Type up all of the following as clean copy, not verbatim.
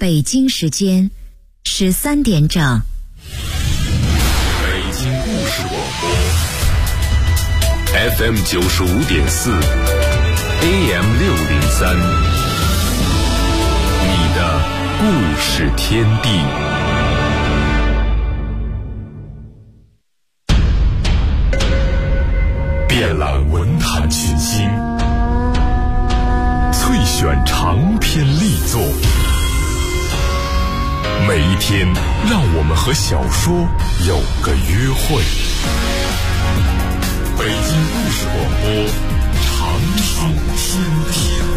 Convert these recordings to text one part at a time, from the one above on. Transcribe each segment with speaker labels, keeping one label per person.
Speaker 1: 北京时间13点整。
Speaker 2: 北京故事广播 FM 95.4 AM 603，你的故事天地。遍览文坛群星，萃选长篇力作，每一天让我们和小说有个约会。北京故事广播，长长天地。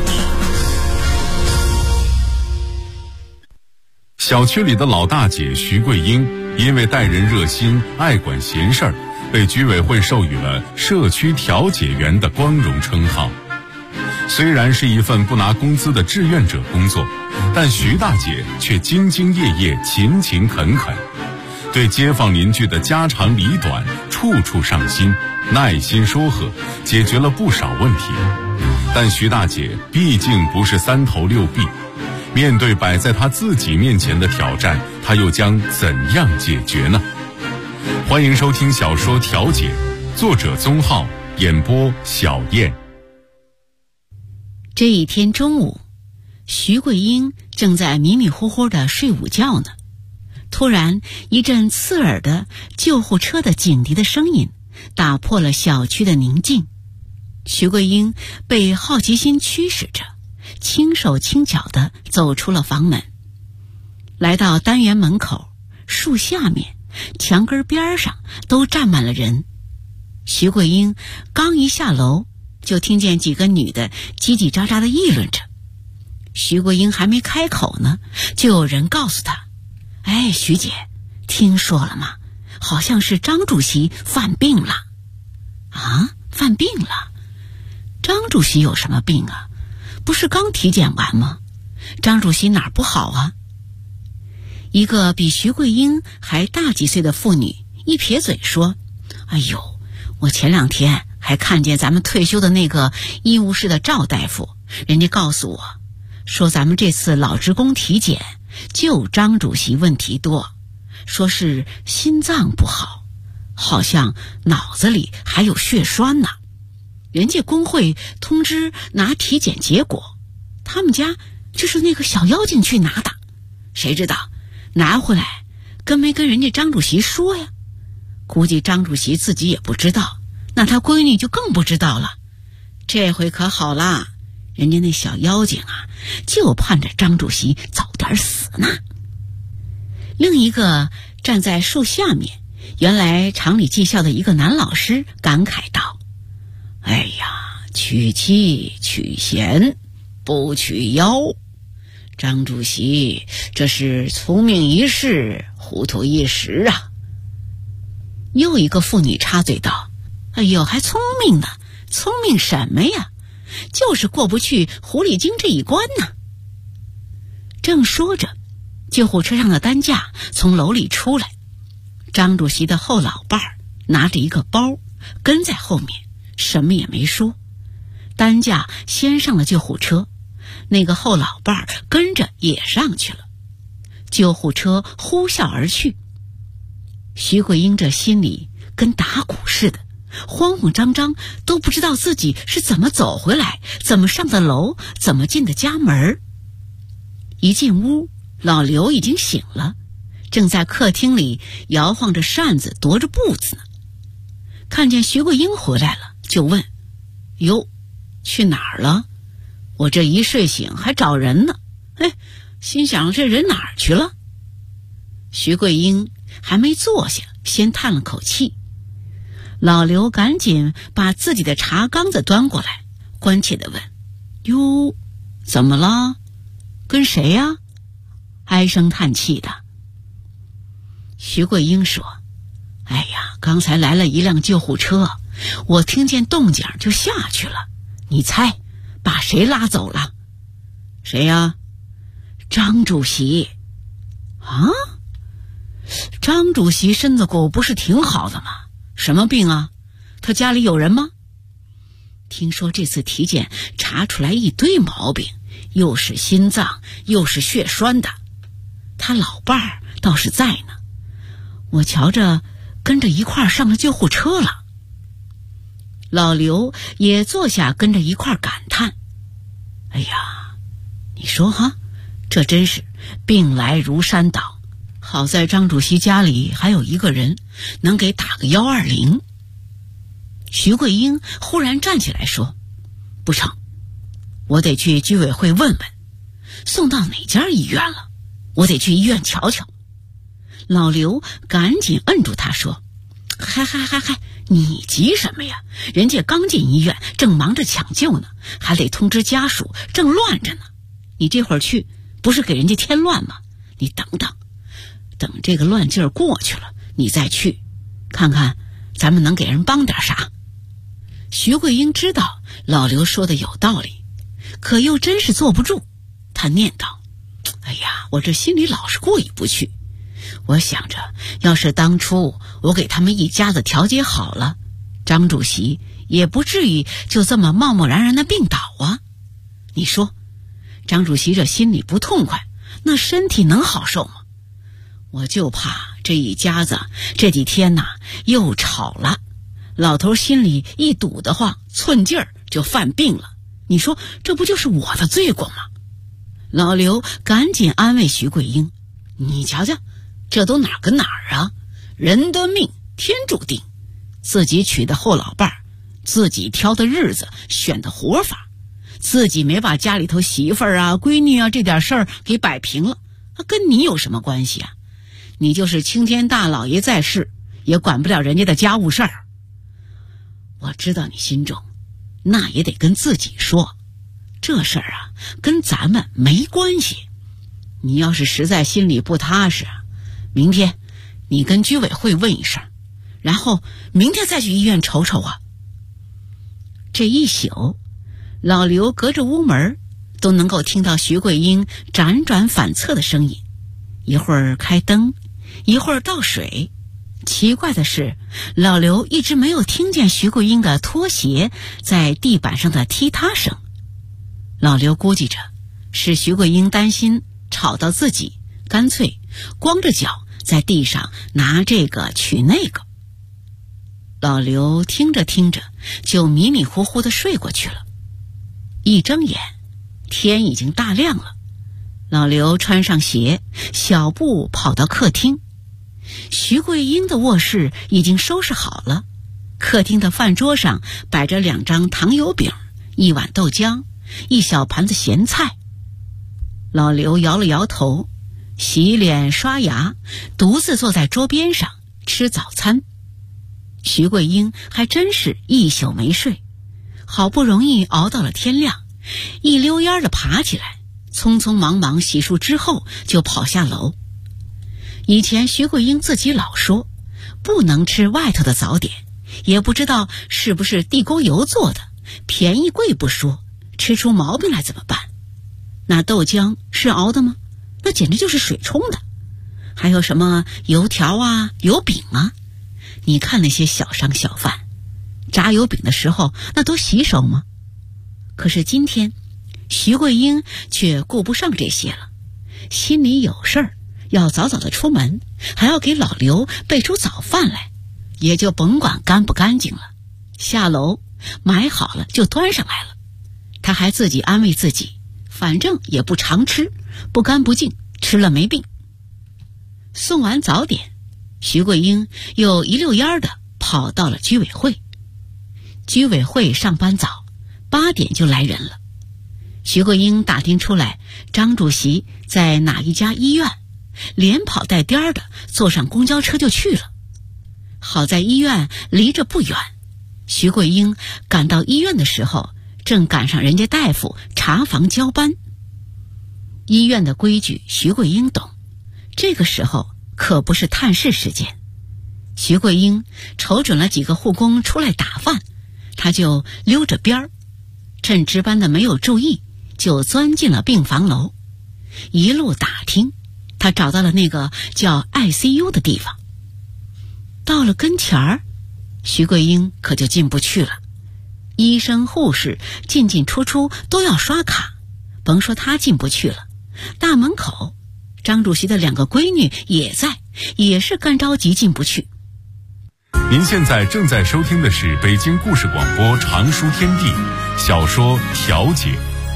Speaker 3: 小区里的老大姐徐桂英，因为待人热心、爱管闲事儿，被居委会授予了社区调解员的光荣称号。虽然是一份不拿工资的志愿者工作，但徐大姐却兢兢业业、勤勤恳恳，对街坊邻居的家长里短处处上心，耐心说和，解决了不少问题。但徐大姐毕竟不是三头六臂，面对摆在她自己面前的挑战，她又将怎样解决呢？欢迎收听小说《调解》，作者宗浩，演播小燕。
Speaker 4: 这一天中午，徐桂英正在迷迷糊糊地睡午觉呢，突然一阵刺耳的救护车的警笛的声音打破了小区的宁静。徐桂英被好奇心驱使着，轻手轻脚地走出了房门，来到单元门口，树下面、墙根边上都站满了人。徐桂英刚一下楼，就听见几个女的叽叽喳喳地议论着。徐桂英还没开口呢，就有人告诉她：哎，徐姐，听说了吗？好像是张主席犯病了。啊，犯病了？张主席有什么病啊？不是刚体检完吗？张主席哪儿不好啊？一个比徐桂英还大几岁的妇女一撇嘴说：哎呦，我前2天还看见咱们退休的那个医务室的赵大夫，人家告诉我说，咱们这次老职工体检就张主席问题多，说是心脏不好，好像脑子里还有血栓呢。人家工会通知拿体检结果，他们家就是那个小妖精去拿的，谁知道拿回来跟没跟人家张主席说呀？估计张主席自己也不知道，那他闺女就更不知道了。这回可好啦，人家那小妖精啊，就盼着张主席早点死呢。另一个站在树下面，原来厂里技校的一个男老师感慨道：哎呀，娶妻娶贤不娶妖，张主席这是聪明一世，糊涂一时啊。又一个妇女插嘴道：哎呦，还聪明呢？聪明什么呀？就是过不去狐狸精这一关呢。正说着，救护车上的担架从楼里出来，张主席的后老伴儿拿着一个包跟在后面，什么也没说。担架先上了救护车，那个后老伴儿跟着也上去了。救护车呼啸而去。徐桂英这心里跟打鼓似的，慌慌张张，都不知道自己是怎么走回来，怎么上的楼，怎么进的家门。一进屋，老刘已经醒了，正在客厅里摇晃着扇子，踱着步子呢。看见徐桂英回来了，就问：哟，去哪儿了？我这一睡醒还找人呢。哎，心想这人哪儿去了？徐桂英还没坐下，先叹了口气。老刘赶紧把自己的茶缸子端过来，关切地问：哟，怎么了？跟谁呀？唉声叹气的。徐桂英说：哎呀，刚才来了一辆救护车，我听见动静就下去了，你猜把谁拉走了？谁呀？张主席。啊？张主席身子骨不是挺好的吗？什么病啊？他家里有人吗？听说这次体检查出来一堆毛病，又是心脏又是血栓的， 他老伴儿倒是在呢，我瞧着跟着一块儿上了救护车了。老刘也坐下跟着一块儿感叹：哎呀，你说哈，这真是病来如山倒，好在张主席家里还有一个人能给打个120。徐桂英忽然站起来说：不成，我得去居委会问问，送到哪家医院了，我得去医院瞧瞧。老刘赶紧摁住他说：嗨，你急什么呀？人家刚进医院，正忙着抢救呢，还得通知家属，正乱着呢。你这会儿去，不是给人家添乱吗？你等这个乱劲儿过去了，你再去，看看咱们能给人帮点啥。徐桂英知道老刘说的有道理，可又真是坐不住。他念叨：哎呀，我这心里老是过意不去。我想着，要是当初我给他们一家子调节好了，张主席也不至于就这么贸贸然的病倒啊。你说，张主席这心里不痛快，那身体能好受吗？我就怕这一家子这几天又吵了，老头心里一堵得慌，寸劲儿就犯病了。你说这不就是我的罪过吗？老刘赶紧安慰徐桂英：你瞧瞧，这都哪儿跟哪儿啊？人的命天注定，自己娶的后老伴儿，自己挑的日子，选的活法，自己没把家里头媳妇儿啊、闺女啊这点事儿给摆平了，跟你有什么关系啊？你就是青天大老爷在世，也管不了人家的家务事儿。我知道你心中，那也得跟自己说，这事儿啊，跟咱们没关系。你要是实在心里不踏实，明天你跟居委会问一声，然后明天再去医院瞅瞅啊。这一宿，老刘隔着屋门都能够听到徐桂英辗转反侧的声音，一会儿开灯，一会儿倒水。奇怪的是，老刘一直没有听见徐桂英的拖鞋在地板上的踢踏声。老刘估计着是徐桂英担心吵到自己，干脆光着脚在地上拿这个取那个。老刘听着听着就迷迷糊糊地睡过去了。一睁眼，天已经大亮了。老刘穿上鞋，小步跑到客厅。徐桂英的卧室已经收拾好了，客厅的饭桌上摆着2张糖油饼，一碗豆浆，一小盘子咸菜。老刘摇了摇头，洗脸刷牙，独自坐在桌边上吃早餐。徐桂英还真是一宿没睡，好不容易熬到了天亮，一溜烟的爬起来，匆匆忙忙洗漱之后就跑下楼。以前徐桂英自己老说不能吃外头的早点，也不知道是不是地沟油做的，便宜贵不说，吃出毛病来怎么办？那豆浆是熬的吗？那简直就是水冲的。还有什么油条啊、油饼啊，你看那些小商小贩炸油饼的时候，那都洗手吗？可是今天徐桂英却顾不上这些了，心里有事儿，要早早的出门，还要给老刘备出早饭来，也就甭管干不干净了，下楼买好了就端上来了。他还自己安慰自己，反正也不常吃，不干不净，吃了没病。送完早点，徐桂英又一溜烟的跑到了居委会。居委会上班早，8点就来人了。徐桂英打听出来张主席在哪一家医院，连跑带颠的坐上公交车就去了。好在医院离着不远，徐桂英赶到医院的时候，正赶上人家大夫查房交班。医院的规矩徐桂英懂，这个时候可不是探视时间。徐桂英瞅准了几个护工出来打饭，她就溜着边儿，趁值班的没有注意，就钻进了病房楼。一路打听，她找到了那个叫 ICU 的地方。到了跟前儿，徐桂英可就进不去了。医生护士进出出都要刷卡，甭说她进不去了，大门口张主席的2个闺女也在，也是干着急进不去。
Speaker 3: 您现在正在收听的是北京故事广播常书天地小说《调解》。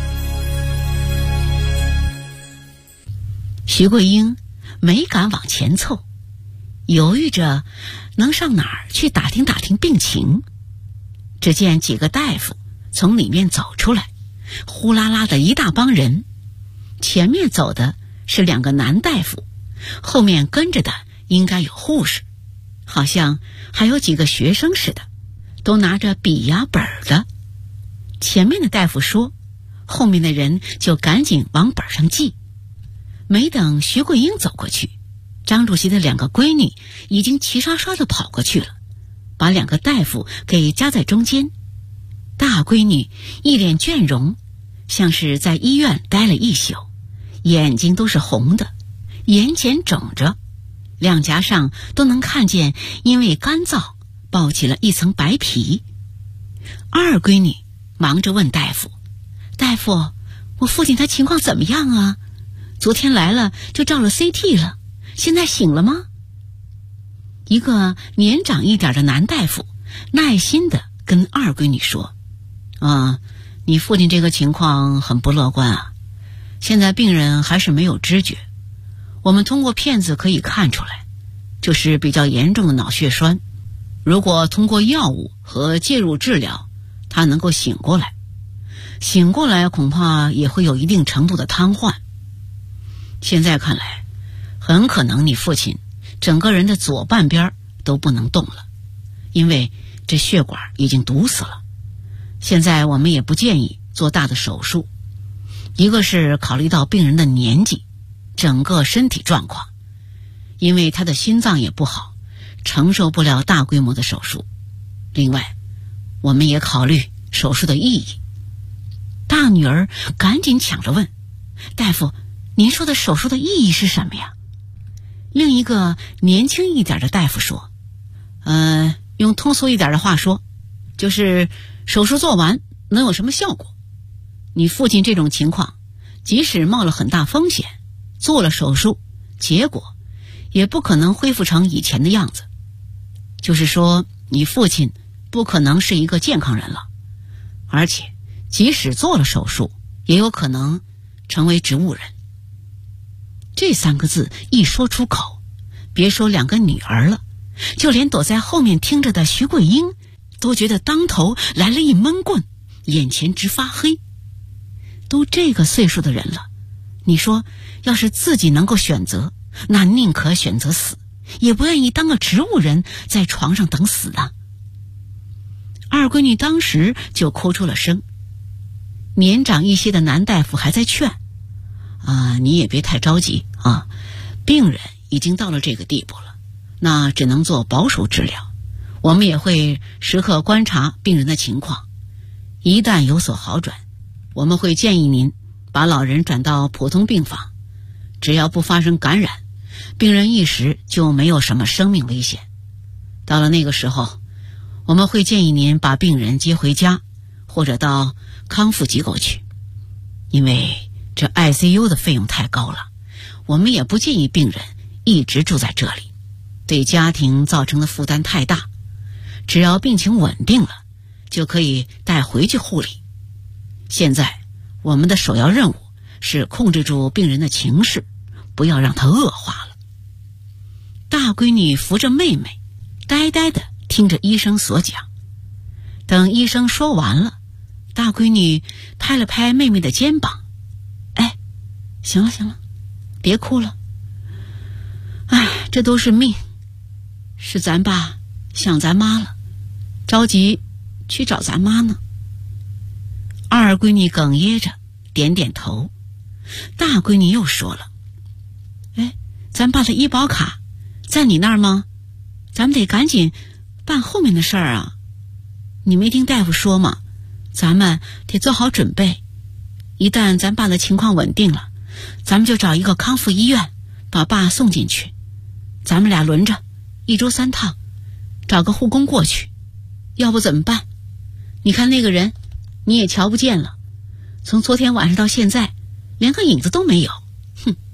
Speaker 4: 徐桂英没敢往前凑，犹豫着能上哪儿去打听打听病情。只见几个大夫从里面走出来，呼啦啦的一大帮人，前面走的是2个男大夫，后面跟着的应该有护士，好像还有几个学生似的，都拿着笔呀本的。前面的大夫说，后面的人就赶紧往本上记。没等徐桂英走过去，张主席的2个闺女已经齐刷刷地跑过去了，把2个大夫给夹在中间。大闺女一脸倦容，像是在医院待了一宿，眼睛都是红的，眼睑肿着，两颊上都能看见因为干燥爆起了一层白皮。二闺女忙着问大夫：“大夫，我父亲他情况怎么样啊？昨天来了就照了 CT 了，现在醒了吗？”一个年长一点的男大夫耐心地跟二闺女说：“你父亲这个情况很不乐观啊，现在病人还是没有知觉，我们通过片子可以看出来，就是比较严重的脑血栓，如果通过药物和介入治疗，他能够醒过来，恐怕也会有一定程度的瘫痪。现在看来，很可能你父亲整个人的左半边都不能动了，因为这血管已经堵死了。现在我们也不建议做大的手术，一个是考虑到病人的年纪，整个身体状况，因为他的心脏也不好，承受不了大规模的手术。另外，我们也考虑手术的意义。”大女儿赶紧抢着问：“大夫，您说的手术的意义是什么呀？”另一个年轻一点的大夫说：“用通俗一点的话说，就是手术做完能有什么效果？你父亲这种情况，即使冒了很大风险，做了手术，结果也不可能恢复成以前的样子。就是说，你父亲不可能是一个健康人了，而且即使做了手术，也有可能成为植物人。”这3个字一说出口，别说2个女儿了，就连躲在后面听着的徐桂英都觉得当头来了一闷棍，眼前直发黑。都这个岁数的人了，你说要是自己能够选择，那宁可选择死，也不愿意当个植物人在床上等死呢。二闺女当时就哭出了声。年长一些的男大夫还在劝：“你也别太着急啊，病人已经到了这个地步了，那只能做保守治疗。我们也会时刻观察病人的情况，一旦有所好转，我们会建议您把老人转到普通病房，只要不发生感染，病人一时就没有什么生命危险。到了那个时候，我们会建议您把病人接回家，或者到康复机构去，因为这 ICU 的费用太高了，我们也不建议病人一直住在这里，对家庭造成的负担太大。只要病情稳定了，就可以带回去护理。现在我们的首要任务是控制住病人的情绪，不要让他恶化了。”大闺女扶着妹妹，呆呆地听着医生所讲。等医生说完了，大闺女拍了拍妹妹的肩膀：“行了，别哭了。这都是命，是咱爸想咱妈了，着急去找咱妈呢。”二闺女哽咽着点点头。大闺女又说了：“咱爸的医保卡在你那儿吗？咱们得赶紧办后面的事儿啊。你没听大夫说吗？咱们得做好准备，一旦咱爸的情况稳定了，咱们就找一个康复医院把爸送进去，咱们俩轮着1周3趟，找个护工过去。要不怎么办？你看那个人你也瞧不见了，从昨天晚上到现在连个影子都没有。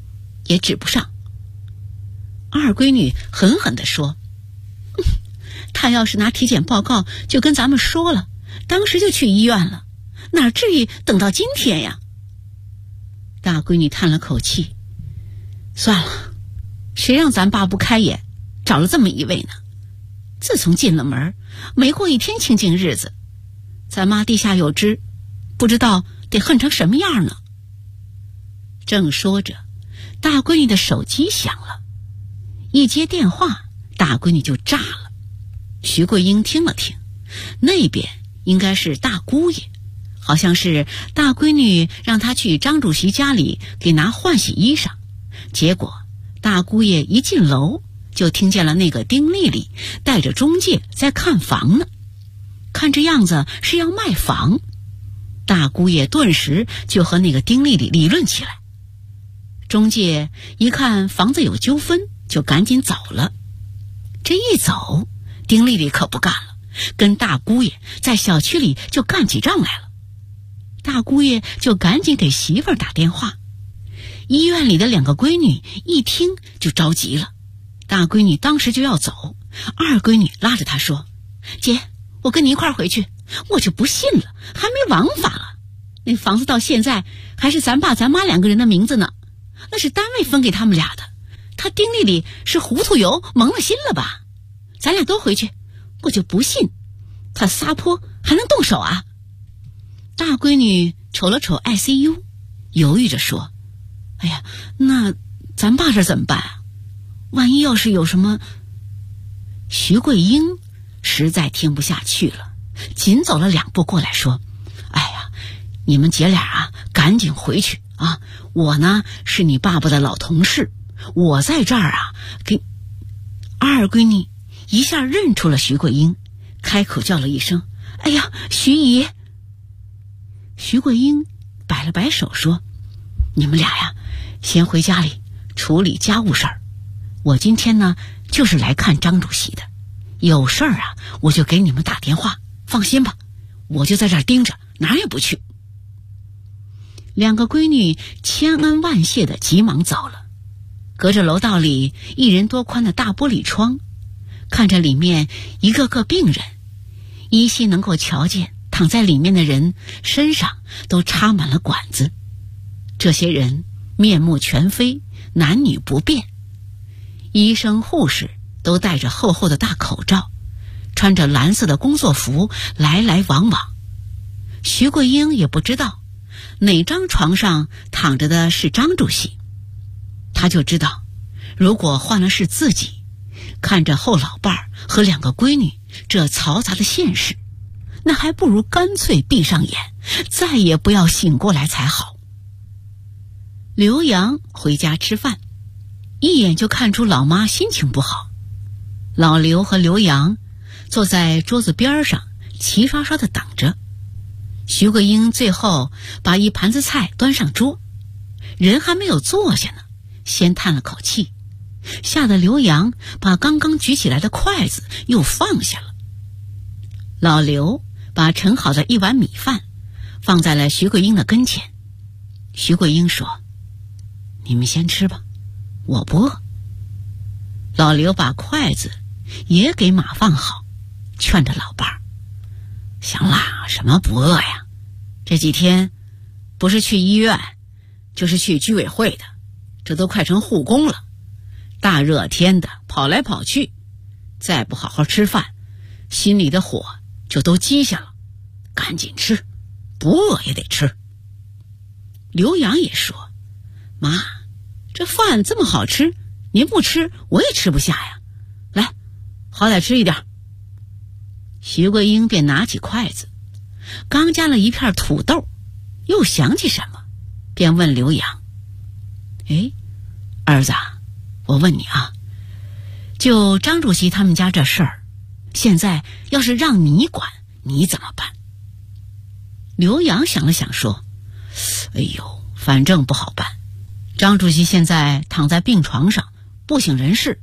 Speaker 4: 也治不上。二闺女狠狠地说，他要是拿体检报告就跟咱们说了，当时就去医院了，哪至于等到今天呀？大闺女叹了口气，算了，谁让咱爸不开眼找了这么一位呢？自从进了门，没过一天清静日子，咱妈地下有知，不知道得恨成什么样呢。正说着，大闺女的手机响了，一接电话，大闺女就炸了。徐桂英听了听，那边应该是大姑爷，好像是大闺女让她去张主席家里给拿换洗衣裳，结果大姑爷一进楼就听见了那个丁丽丽带着中介在看房呢，看这样子是要卖房。大姑爷顿时就和那个丁丽丽理论起来。中介一看房子有纠纷，就赶紧走了。这一走，丁丽丽可不干了，跟大姑爷在小区里就干起仗来了。大姑爷就赶紧给媳妇儿打电话。医院里的两个闺女一听就着急了，大闺女当时就要走，二闺女拉着她说，姐，我跟你一块儿回去。我就不信了，还没王法了，那房子到现在还是咱爸咱妈两个人的名字呢，那是单位分给他们俩的，他丁丽丽是糊涂油蒙了心了吧？咱俩都回去，我就不信他撒泼还能动手啊。大闺女瞅了瞅 ICU， 犹豫着说，哎呀，那咱爸这怎么办啊？万一要是有什么……徐桂英实在听不下去了，紧走了2步过来说，哎呀，你们姐俩啊赶紧回去啊，我呢是你爸爸的老同事，我在这儿啊给……二闺女一下认出了徐桂英，开口叫了一声，哎呀，徐姨。徐桂英摆了摆手说，你们俩呀先回家里处理家务事儿，我今天呢就是来看张主席的，有事儿啊我就给你们打电话，放心吧，我就在这儿盯着，哪儿也不去。两个闺女千恩万谢的急忙走了。隔着楼道里1人多宽的大玻璃窗，看着里面一个个病人，依稀能够瞧见躺在里面的人身上都插满了管子。这些人面目全非，男女不辨，医生护士都戴着厚厚的大口罩，穿着蓝色的工作服来来往往。徐桂英也不知道哪张床上躺着的是张主席，他就知道如果换了是自己，看着后老伴儿和2个闺女这嘈杂的现实，那还不如干脆闭上眼，再也不要醒过来才好。刘洋回家吃饭，一眼就看出老妈心情不好。老刘和刘洋坐在桌子边上齐刷刷地等着。徐桂英最后把1盘子菜端上桌，人还没有坐下呢，先叹了口气，吓得刘洋把刚刚举起来的筷子又放下了。老刘把盛好的1碗米饭放在了徐桂英的跟前。徐桂英说，你们先吃吧，我不饿。老刘把筷子也给码放好，劝着老伴儿，行啦，什么不饿呀？这几天不是去医院就是去居委会的，这都快成护工了，大热天的跑来跑去，再不好好吃饭，心里的火就都积下了，赶紧吃，不饿也得吃。刘洋也说，妈，这饭这么好吃，您不吃我也吃不下呀，来，好歹吃一点。徐桂英便拿起筷子，刚夹了1片土豆，又想起什么，便问刘洋，哎，儿子，我问你啊，就张主席他们家这事儿，现在要是让你管，你怎么办？刘洋想了想说，哎呦，反正不好办，张主席现在躺在病床上，不省人事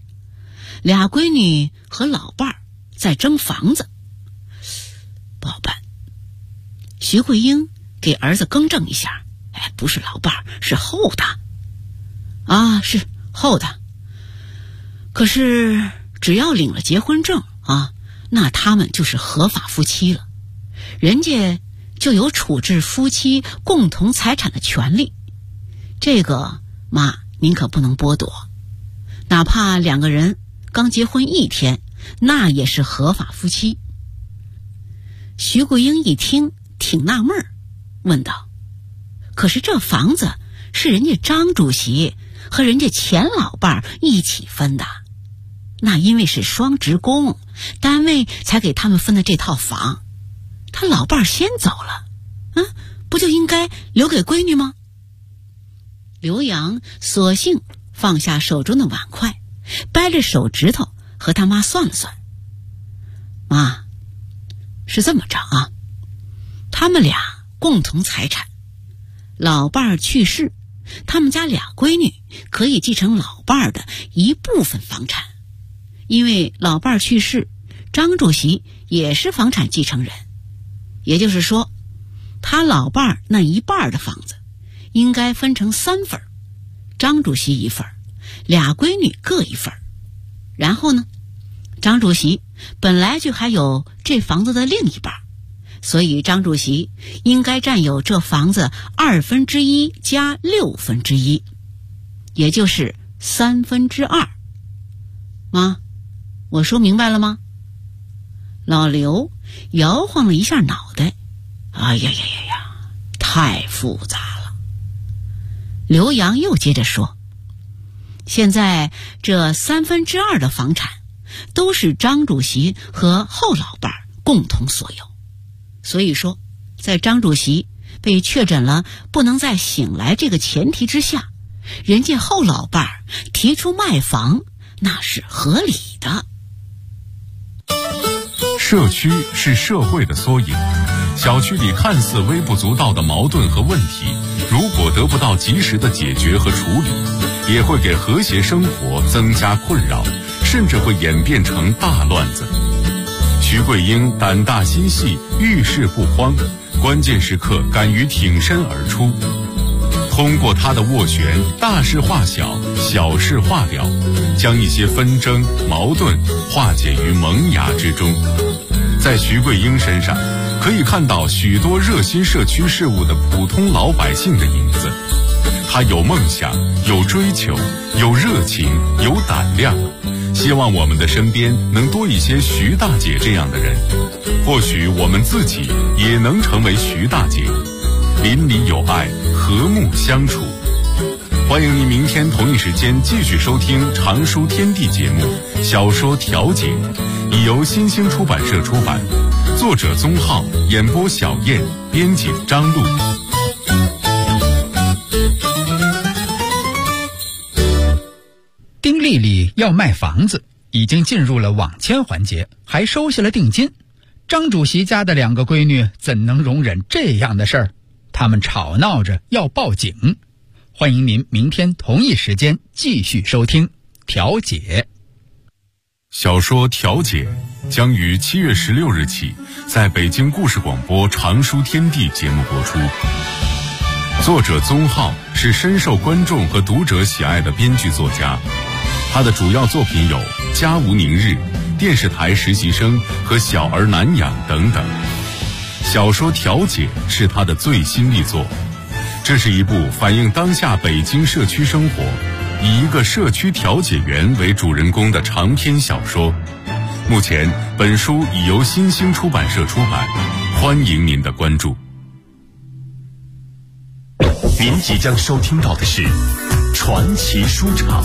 Speaker 4: ，2闺女和老伴儿在争房子，不好办。徐桂英给儿子更正一下，哎，不是老伴儿，是后的。 啊，是厚的。可是只要领了结婚证啊，那他们就是合法夫妻了，人家就有处置夫妻共同财产的权利。这个妈您可不能剥夺，哪怕两个人刚结婚1天，那也是合法夫妻。徐桂英一听挺纳闷，问道：可是这房子是人家张主席和人家前老伴一起分的，那因为是双职工，单位才给他们分的这套房，他老伴先走了，不就应该留给闺女吗？刘洋索性放下手中的碗筷，掰着手指头和他妈算了算。妈，是这么着啊，他们俩共同财产，老伴儿去世，他们家俩闺女可以继承老伴儿的一部分房产。因为老伴儿去世，张主席也是房产继承人，也就是说，他老伴儿那一半的房子应该分成3份，张主席1份，俩闺女各1份。然后呢，张主席本来就还有这房子的另一半，所以张主席应该占有这房子1/2加1/6，也就是2/3。妈，我说明白了吗？老刘摇晃了一下脑袋，哎呀，太复杂了。刘洋又接着说，现在这2/3的房产都是张主席和后老伴共同所有，所以说在张主席被确诊了不能再醒来这个前提之下，人家后老伴提出卖房那是合理的。
Speaker 3: 社区是社会的缩影，小区里看似微不足道的矛盾和问题，如果得不到及时的解决和处理，也会给和谐生活增加困扰，甚至会演变成大乱子。徐桂英胆大心细，遇事不慌，关键时刻敢于挺身而出，通过她的斡旋，大事化小，小事化了，将一些纷争矛盾化解于萌芽之中。在徐桂英身上可以看到许多热心社区事务的普通老百姓的影子。她有梦想，有追求，有热情，有胆量，希望我们的身边能多一些徐大姐这样的人，或许我们自己也能成为徐大姐，邻里有爱，和睦相处。欢迎您明天同一时间继续收听《常书天地》节目《小说调解》，已由新兴出版社出版，作者宗浩，演播小燕，编辑张璐。
Speaker 5: 丁丽丽要卖房子，已经进入了网签环节，还收下了定金。张主席家的2个闺女怎能容忍这样的事儿？他们吵闹着要报警。欢迎您明天同一时间继续收听调解。
Speaker 3: 小说调解将于7月16日起在北京故事广播常书天地节目播出。作者宗浩是深受观众和读者喜爱的编剧作家，他的主要作品有《家无宁日》、电视台实习生和小儿难养等等。小说调解是他的最新力作，这是一部反映当下北京社区生活，以一个社区调解员为主人公的长篇小说。目前本书已由新兴出版社出版，欢迎您的关注。
Speaker 2: 您即将收听到的是传奇书场。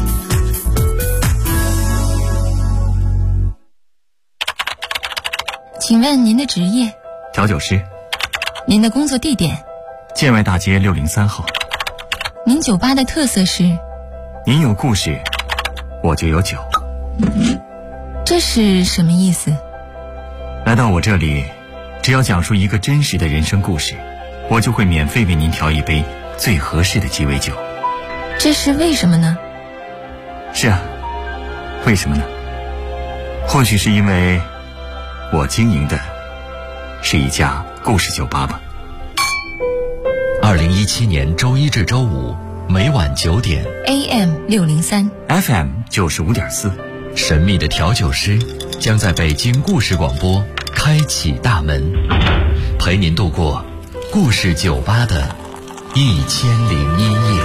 Speaker 6: 请问您的职业？
Speaker 7: 调酒师。
Speaker 6: 您的工作地点？
Speaker 7: 建外大街603号。
Speaker 6: 您酒吧的特色是？
Speaker 7: 您有故事，我就有酒。
Speaker 6: 这是什么意思？
Speaker 7: 来到我这里，只要讲述一个真实的人生故事，我就会免费为您调一杯最合适的鸡尾酒。
Speaker 6: 这是为什么呢？
Speaker 7: 是啊，为什么呢？或许是因为我经营的是一家故事酒吧吧。
Speaker 8: 2017年周1至周5 每晚9点
Speaker 6: AM603
Speaker 7: FM 95.4，
Speaker 8: 神秘的调酒师将在北京故事广播开启大门，陪您度过故事酒吧的1001夜。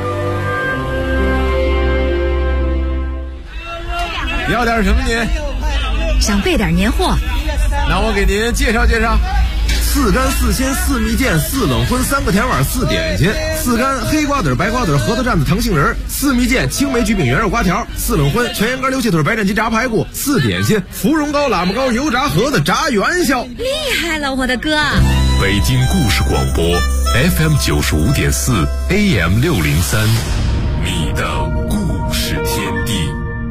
Speaker 9: 要点什么您？
Speaker 1: 想备点年货，
Speaker 9: 那我给您介绍介绍。4干4鲜4蜜饯4冷荤3个甜碗4点心，4干黑瓜子白瓜子核桃蘸子糖杏仁，4蜜饯青梅菊饼圆肉瓜条，4冷荤全羊肝溜切腿白斩鸡炸排骨，4点心芙蓉糕喇嘛糕油炸盒子炸元宵。
Speaker 1: 厉害了我的哥！
Speaker 2: 北京故事广播 FM 95.4 AM 603，你的故事天地。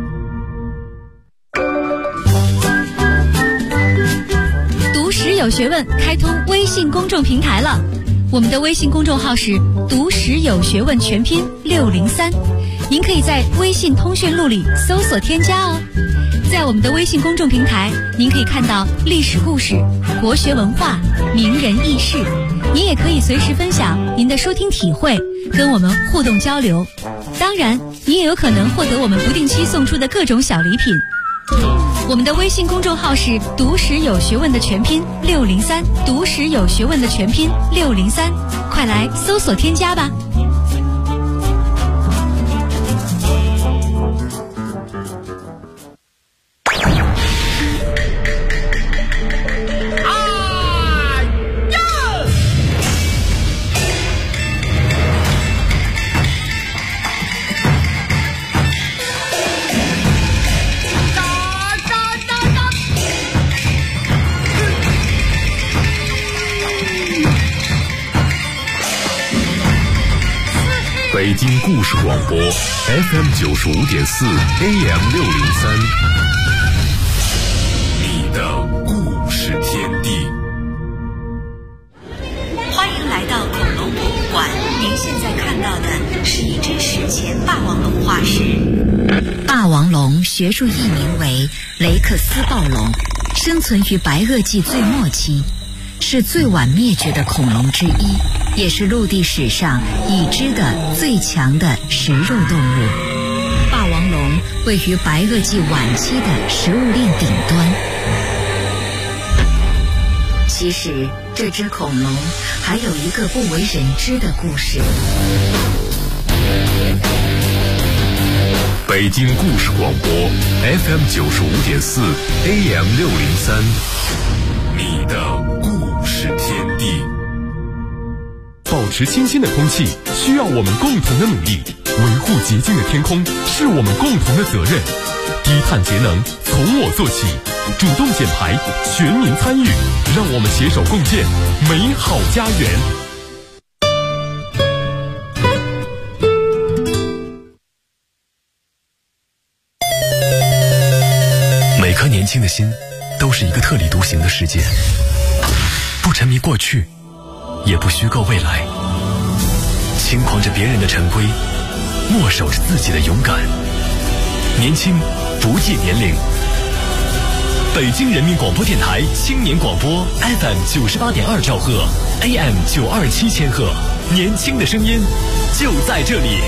Speaker 10: 有学问开通微信公众平台了，我们的微信公众号是读史有学问全拼603，您可以在微信通讯录里搜索添加哦。在我们的微信公众平台，您可以看到历史故事、国学文化、名人轶事，您也可以随时分享您的收听体会，跟我们互动交流。当然，您也有可能获得我们不定期送出的各种小礼品。我们的微信公众号是读史有学问的全拼603，读史有学问的全拼603，快来搜索添加吧。
Speaker 2: 北京故事广播 FM 95.4 AM 603，你的故事天地。
Speaker 1: 欢迎来到恐龙博物馆，您现在看到的是一只史前霸王龙化石。霸王龙学术译名为雷克斯暴龙，生存于白垩纪最末期，是最晚灭绝的恐龙之一，也是陆地史上已知的最强的食肉动物。霸王龙位于白垩纪晚期的食物链顶端。其实这只恐龙还有一个不为人知的故事。
Speaker 2: 北京故事广播 FM 95.4 AM 603，你的故事天地。
Speaker 11: 保持清新的空气需要我们共同的努力，维护洁净的天空是我们共同的责任。低碳节能从我做起，主动减排，全民参与，让我们携手共建美好家园。
Speaker 12: 每颗年轻的心都是一个特立独行的世界，不沉迷过去，也不虚构未来，轻狂着别人的陈规，默守着自己的勇敢。年轻不计年龄。北京人民广播电台青年广播 FM 98.2兆赫 AM 927千赫，年轻的声音就在这里。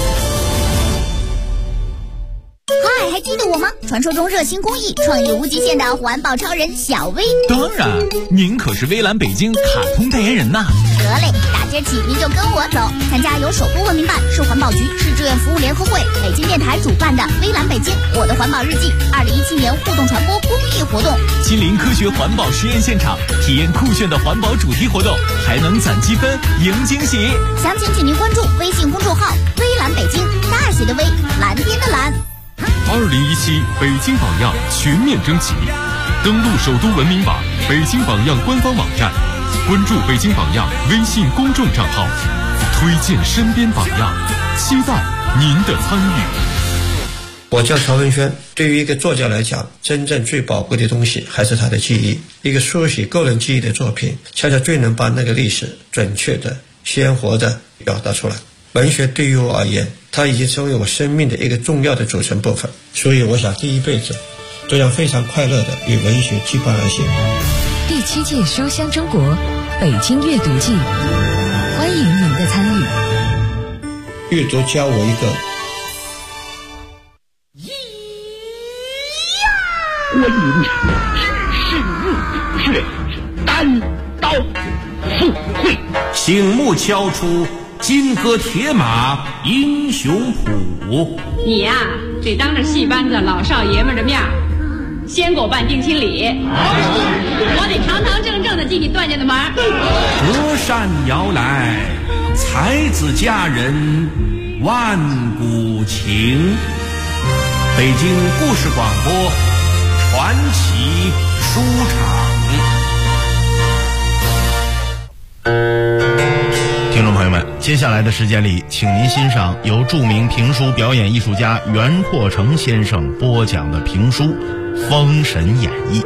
Speaker 13: 嗨，还记得我吗？传说中热心公益、创意无极限的环保超人小薇。
Speaker 14: 当然，您可是微蓝北京卡通代言人呐。
Speaker 13: 得嘞，打今儿起您就跟我走，参加由首都文明办、市环保局、市志愿服务联合会、北京电台主办的微蓝北京我的环保日记2017年互动传播公益活动，
Speaker 14: 亲临科学环保实验现场，体验酷炫的环保主题活动，还能攒积分赢惊喜。
Speaker 13: 详情请您关注微信公众号微蓝北京，大写的微，蓝天的蓝。
Speaker 11: 2017北京榜样全面征集，登录首都文明网、北京榜样官方网站，关注北京榜样微信公众账号，推荐身边榜样，期待您的参与。
Speaker 15: 我叫曹文轩，对于一个作家来讲，真正最宝贵的东西还是他的记忆。一个书写个人记忆的作品，恰恰最能把那个历史准确的、鲜活的表达出来。文学对于我而言，它已经成为我生命的一个重要的组成部分，所以我想第一辈子都要非常快乐的与文学结伴而行。
Speaker 6: 第7届书香中国北京阅读季，欢迎您的参与。
Speaker 15: 阅读教我一个。
Speaker 16: 观音知世日，却单刀赴会。
Speaker 17: 醒目敲出金戈铁马英雄谱。
Speaker 18: 你呀，得当着戏班子老少爷们的面先给我办定亲礼，我得堂堂正正的进你段家的门。
Speaker 17: 隔山摇来，才子佳人万古情。北京故事广播传奇书场。
Speaker 19: 听众朋友们，接下来的时间里，请您欣赏由著名评书表演艺术家袁阔成先生播讲的评书《封神演义》。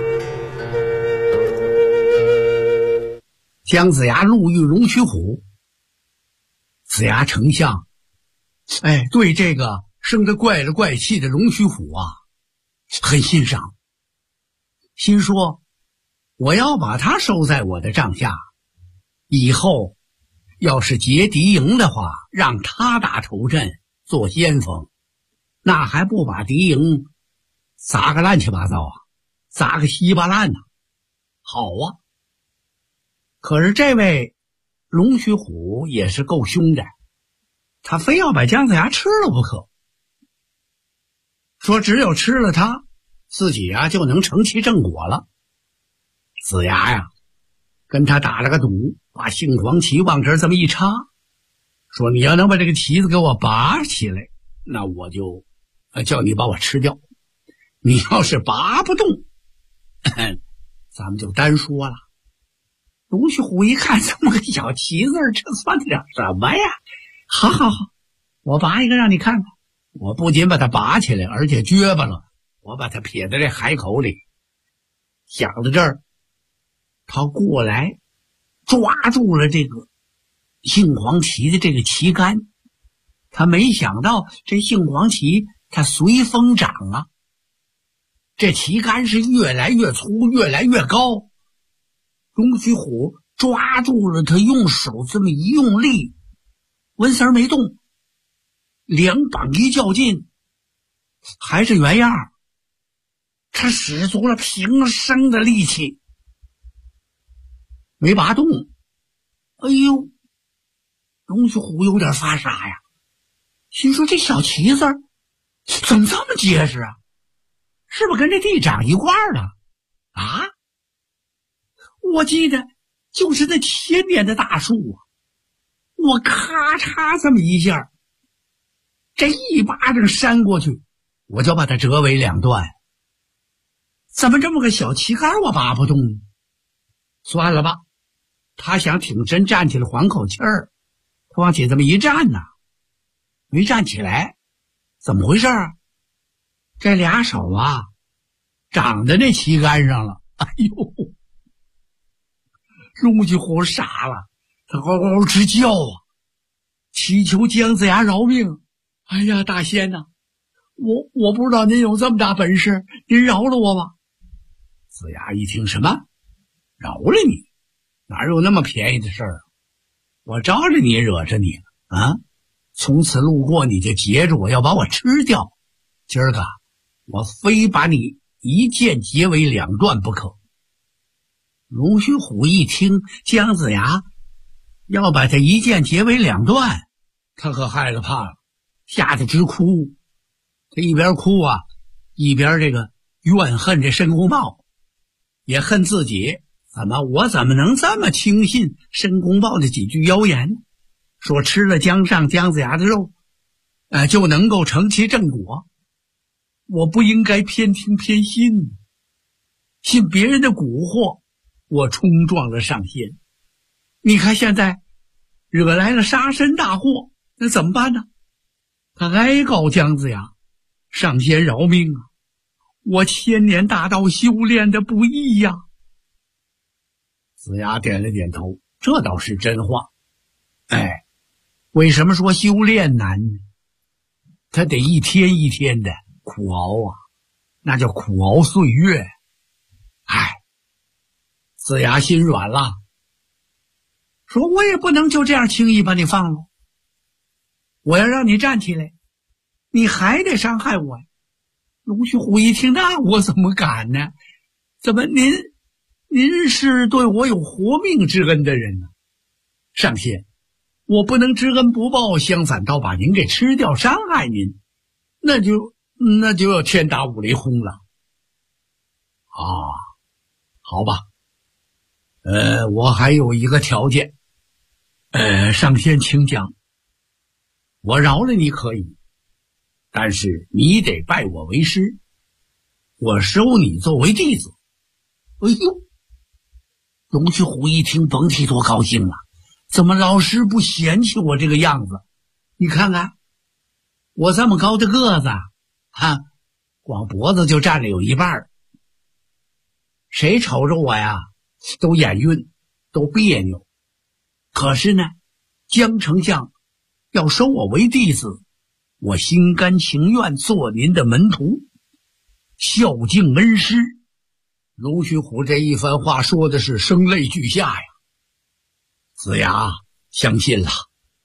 Speaker 20: 姜子牙路遇龙须虎，子牙丞相对这个生得怪了怪气的龙须虎啊很欣赏，心说我要把他收在我的帐下，以后要是结敌营的话，让他打头阵做先锋，那还不把敌营砸个乱七八糟啊，砸个稀巴烂呢？好啊！可是这位龙须虎也是够凶的，他非要把姜子牙吃了不可，说只有吃了他，自己啊就能成其正果了。子牙呀跟他打了个赌，把杏黄旗往这儿这么一插，说你要能把这个旗子给我拔起来，那我就叫你把我吃掉，你要是拔不动咱们就单说了。龙须虎一看这么个小旗子，这算得了什么呀？好好好，我拔一个让你看看，我不仅把它拔起来，而且撅巴了，我把它撇在这海口里。想到这儿，他过来抓住了这个杏黄旗的这个旗杆，他没想到这杏黄旗它随风长啊，这旗杆是越来越粗，越来越高。龙须虎抓住了他，用手这么一用力，纹丝儿没动，两膀一较劲，还是原样。他使足了平生的力气，没拔动。哎呦，龙须虎有点发傻呀，心说这小旗子怎么这么结实啊？是不是跟这地长一块儿了啊？我记得就是那1000年的大树啊，我咔嚓这么一下，这一巴掌扇过去，我就把它折为2段。怎么这么个小旗杆我拔不动呢？算了吧，他想挺身站起来缓口气儿，他往起这么一站呢，没站起来，怎么回事啊？这俩手啊长在那旗杆上了。哎呦，龙须虎傻了，他嗷嗷直叫啊，祈求姜子牙饶命。哎呀，大仙呐，我不知道您有这么大本事，您饶了我吧。子牙一听，什么饶了你？哪有那么便宜的事儿？我招着你惹着你了啊！从此路过你就截住我，要把我吃掉。今儿个我非把你一剑截为2段不可。龙须虎一听姜子牙要把他一剑截为2段，他可害了怕了，吓得直哭。他一边哭啊，一边这个怨恨这申公豹，也恨自己，我怎么能这么轻信申公豹的几句妖言，说吃了姜子牙的肉就能够成其正果。我不应该偏听偏信，信别人的蛊惑，我冲撞了上仙。你看现在惹来了杀身大祸，那怎么办呢？他哀告姜子牙，上仙饶命啊，我1000年大道修炼的不易呀。子牙点了点头，这倒是真话。为什么说修炼难呢？他得一天一天的苦熬啊，那叫苦熬岁月。子牙心软了，说我也不能就这样轻易把你放了， 我要让你站起来，你还得伤害我呀。龙须虎一听，那我怎么敢呢？怎么您是对我有活命之恩的人呢？上仙，我不能知恩不报，相反倒把您给吃掉，伤害您，那就要天打五雷轰了。啊，好吧，我还有一个条件，上仙请讲。我饶了你可以，但是你得拜我为师，我收你作为弟子。哎呦，龙须虎一听，甭提多高兴了，怎么老师不嫌弃我这个样子？你看看我这么高的个子啊，光脖子就占了有一半，谁瞅着我呀都眼晕，都别扭。可是呢，江丞相要收我为弟子，我心甘情愿做您的门徒，孝敬恩师。龙须虎这一番话说的是声泪俱下呀。子牙相信了，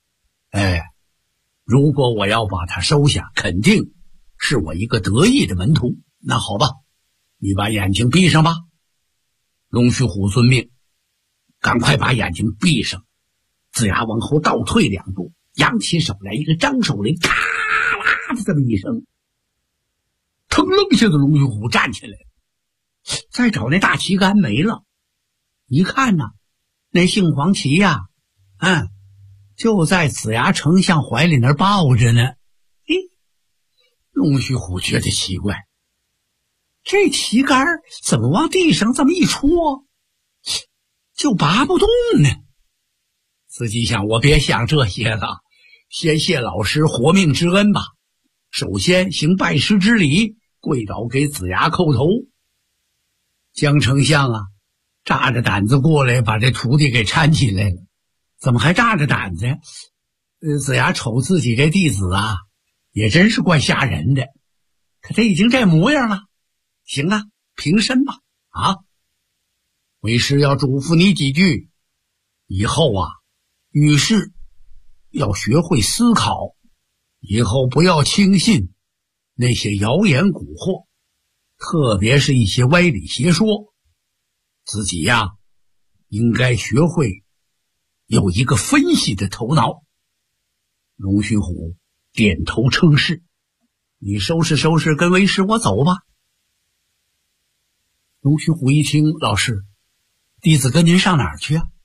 Speaker 20: 如果我要把他收下，肯定是我一个得意的门徒。那好吧，你把眼睛闭上吧。龙须虎遵命，赶快把眼睛闭上。子牙往后倒退2步，扬起手来，一个张手雷，咔啦的这么一声，腾楞一下子龙须虎站起来，再找那大旗杆没了。一看呢，那杏黄旗呀，就在子牙丞相怀里那儿抱着呢。龙须虎觉得奇怪，这旗杆怎么往地上这么一戳，就拔不动呢？自己想，我别想这些了，先谢老师活命之恩吧。首先行拜师之礼，跪倒给子牙叩头。江丞相啊，炸着胆子过来把这徒弟给搀起来了。怎么还炸着胆子呀？子牙瞅自己这弟子啊，也真是怪吓人的。可他已经这模样了，行啊，平身吧。为师要嘱咐你几句，以后啊，遇事要学会思考，以后不要轻信那些谣言蛊惑，特别是一些歪理邪说。自己呀，应该学会有一个分析的头脑。龙须虎点头称是，你收拾收拾，跟为师我走吧。龙须虎一听，老师，弟子跟您上哪儿去啊？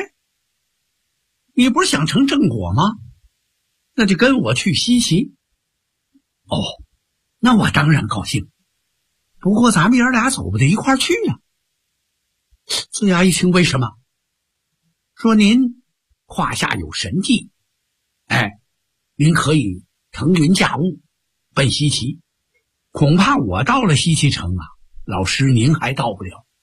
Speaker 20: 你不是想成正果吗？那就跟我去西岐。那我当然高兴，不过咱们爷俩走不得一块儿去呀。子牙一听，为什么？说您胯下有神技，您可以腾云驾雾奔西岐，恐怕我到了西岐城啊，老师您还到不了。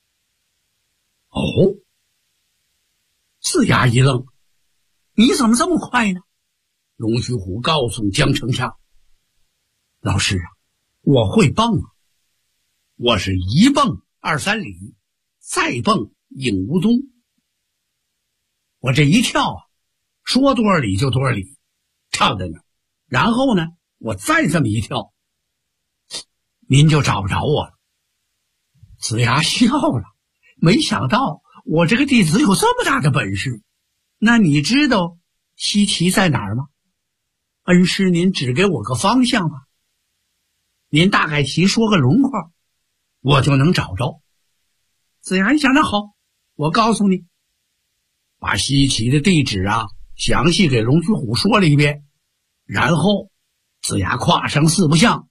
Speaker 20: 子牙一愣，你怎么这么快呢？龙须虎告诉江丞相，老师啊，我会蹦啊，我是一蹦2、3里，再蹦影无踪。我这一跳啊，说多少里就多少里，跳在那儿，然后呢，我再这么一跳，您就找不着我了。子牙笑了，没想到我这个弟子有这么大的本事。那你知道西岐在哪儿吗？恩师您指给我个方向吧，您大概其说个轮廓，我就能找着。子牙一想，那好，我告诉你，把西岐的地址啊详细给龙须虎说了一遍，然后子牙跨上4不像，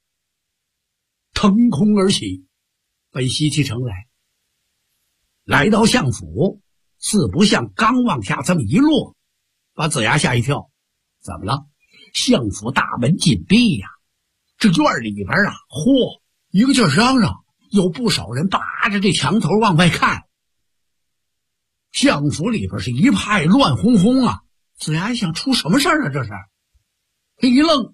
Speaker 20: 腾空而起，奔西岐城来。来到相府，4不像刚往下这么一落，把子牙吓一跳。怎么了？相府大门紧闭呀，这院里边啊，一个劲儿嚷嚷，有不少人扒着这墙头往外看。相府里边是一派乱哄哄啊。子牙一想，出什么事儿啊？这是。他一愣，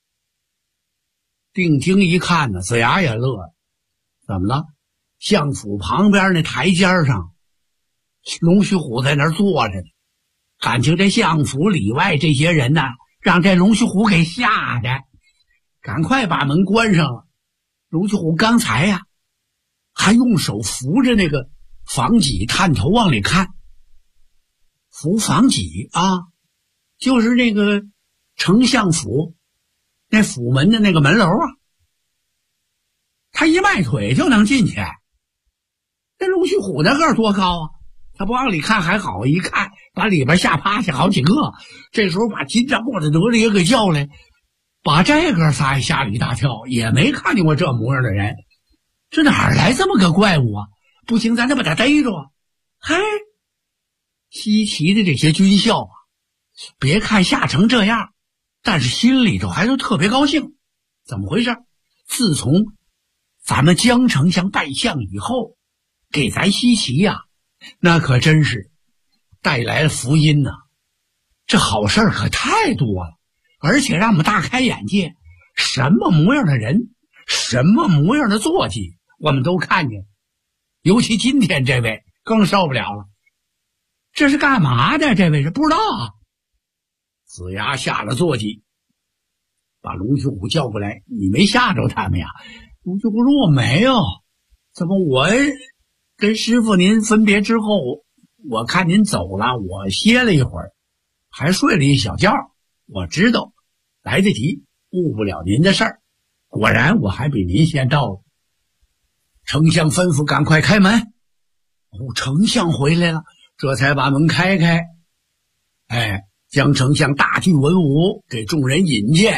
Speaker 20: 定睛一看呢，子牙也乐了。怎么了？相府旁边那台阶上，龙须虎在那儿坐着呢。感情这相府里外这些人呢， 让这龙须虎给吓的，赶快把门关上了。龙须虎刚才呀，还用手扶着那个房脊，探头往里看。扶房脊啊，就是那个丞相府那府门的那个门楼啊，他一迈腿就能进去。这龙须虎那个儿多高啊，他不往里看还好，一看把里边吓趴下好几个。这时候把金吒莫的德里也给叫来，把这哥仨也吓了一大跳，也没看见过这模样的人。这哪来这么个怪物啊？不行，咱得把他逮着。嗨，西岐的这些军校啊，别看吓成这样，但是心里头还都特别高兴。怎么回事？自从咱们江丞相拜相以后，给咱西岐呀，那可真是带来了福音呐！这好事可太多了，而且让我们大开眼界。什么模样的人，什么模样的坐骑，我们都看见。尤其今天这位更受不了了，这是干嘛的？这位是不知道啊。子牙下了坐骑，把龙须虎叫过来：“你没吓着他们呀？”龙须虎说：“我没有。怎么我跟师傅您分别之后，我看您走了，我歇了一会儿，还睡了一小觉。我知道来得及，误不了您的事儿。果然我还比您先到了。丞相吩咐赶快开门。丞相回来了，这才把门开开。将丞相大具文武给众人引荐。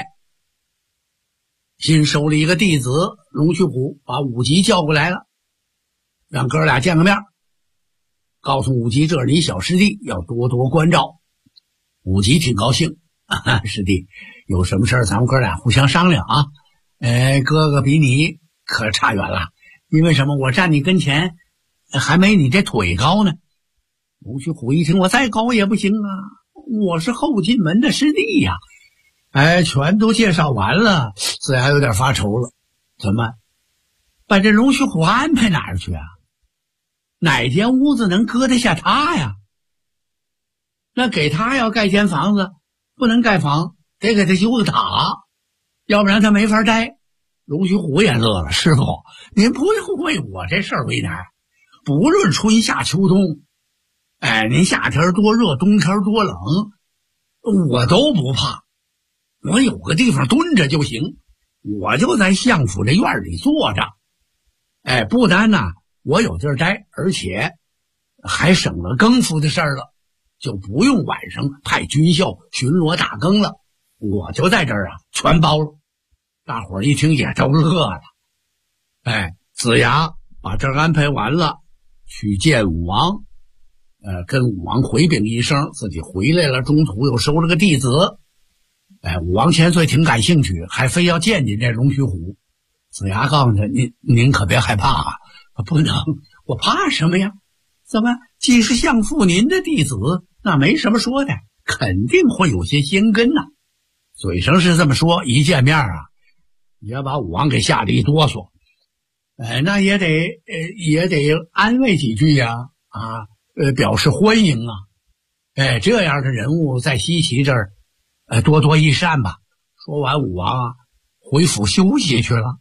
Speaker 20: 新收了一个弟子龙须虎，把武吉叫过来了，让哥俩见个面，告诉武吉这是你小师弟，要多多关照。武吉挺高兴，师弟有什么事咱们哥俩互相商量啊。哥哥比你可差远了，因为什么？我站你跟前还没你这腿高呢。龙须虎一听，我再高也不行啊，我是后进门的师弟呀。全都介绍完了，自然有点发愁了。怎么把这龙须虎安排哪儿去啊？哪间屋子能搁得下他呀？那给他要盖间房子，不能盖房，得给他修个塔，要不然他没法待。龙须虎也乐了：“师傅，您不用为我这事儿为难，不论春夏秋冬，您夏天多热，冬天多冷，我都不怕。我有个地方蹲着就行，我就在相府这院里坐着。不单呐，我有地儿待，而且还省了更夫的事儿了，就不用晚上派军校巡逻打更了，我就在这儿啊，全包了。”大伙儿一听也都乐了。子牙把这儿安排完了，去见武王，跟武王回禀一声自己回来了，中途又收了个弟子。武王千岁挺感兴趣，还非要见见这龙须虎。子牙告诉他：“您可别害怕啊！”“不能，我怕什么呀？怎么既是相父您的弟子，那没什么说的，肯定会有些先根呐。”嘴上是这么说，一见面啊，也把武王给吓得一哆嗦。那也得安慰几句呀，表示欢迎啊。这样的人物在西岐这儿，多多益善吧。说完，武王回府休息去了。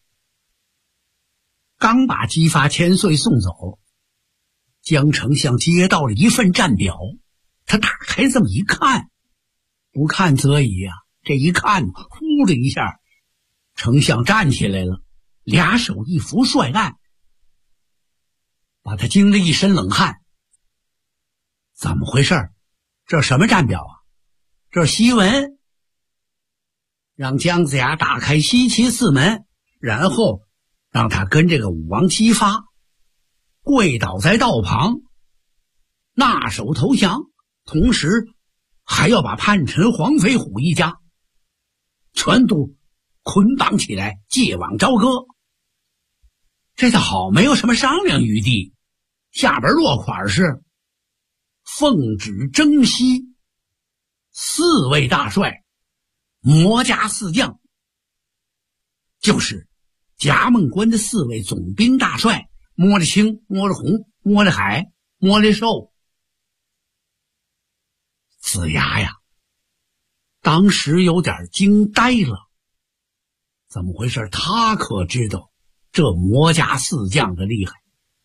Speaker 20: 刚把姬发千岁送走，江丞相接到了一份战表，他打开这么一看，不看则已啊，这一看，呼的一下，丞相站起来了，俩手一扶帅案，把他惊了一身冷汗。怎么回事？这什么战表啊？这檄文。让姜子牙打开西岐四门，然后让他跟这个武王姬发跪倒在道旁，纳手投降，同时还要把叛臣黄飞虎一家全都捆绑起来，借往朝歌。这倒好，没有什么商量余地。下边落款是奉旨征西4位大帅，魔家4将，就是夹梦关的4位总兵大帅，摸着青，摸着红，摸着海，摸着寿。子牙呀， 当时有点惊呆了。怎么回事？他可知道这魔家四将的厉害。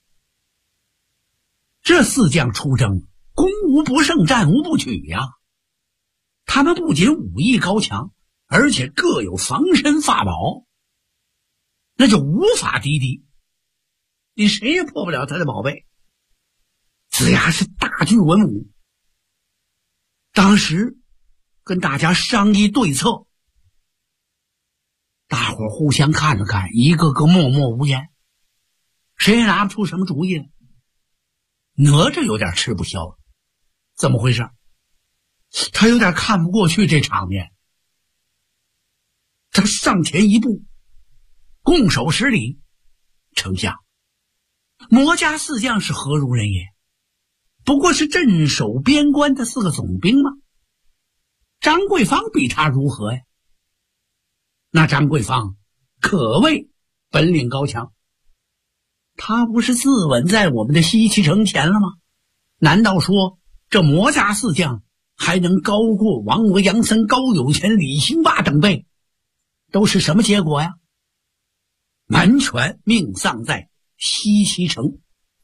Speaker 20: 这四将出征，攻无不胜，战无不取呀。他们不仅武艺高强，而且各有防身法宝，那就无法敌敌，你谁也破不了他的宝贝。子牙是大具文武，当时跟大家商议对策，大伙互相看了看，一个个默默无言，谁也拿不出什么主意来。哪吒有点吃不消了，怎么回事？他有点看不过去这场面，他上前一步，拱手施礼：“丞相，魔家四将是何如人也？不过是镇守边关的4个总兵吗？张桂芳比他如何呀？那张桂芳可谓本领高强，他不是自刎在我们的西岐城前了吗？难道说这魔家四将还能高过王娥、杨森、高有钱、李兴霸等辈？都是什么结果呀？完全命丧在西岐城。